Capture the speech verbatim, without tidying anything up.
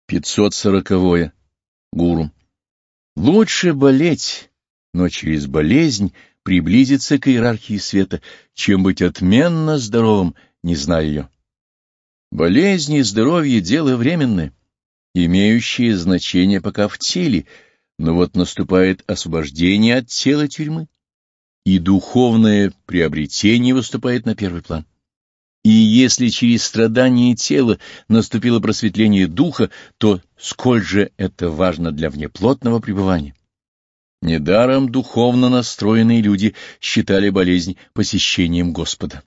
пятьсот сороковое. Гуру. Лучше болеть, но через болезнь приблизиться к иерархии света, чем быть отменно здоровым, не зная ее. Болезнь и здоровье — дело временное, имеющее значение пока в теле, но вот наступает освобождение от тела тюрьмы, и духовное приобретение выступает на первый план. И если через страдание тела наступило просветление духа, то сколь же это важно для внеплотного пребывания. Недаром духовно настроенные люди считали болезнь посещением Господа.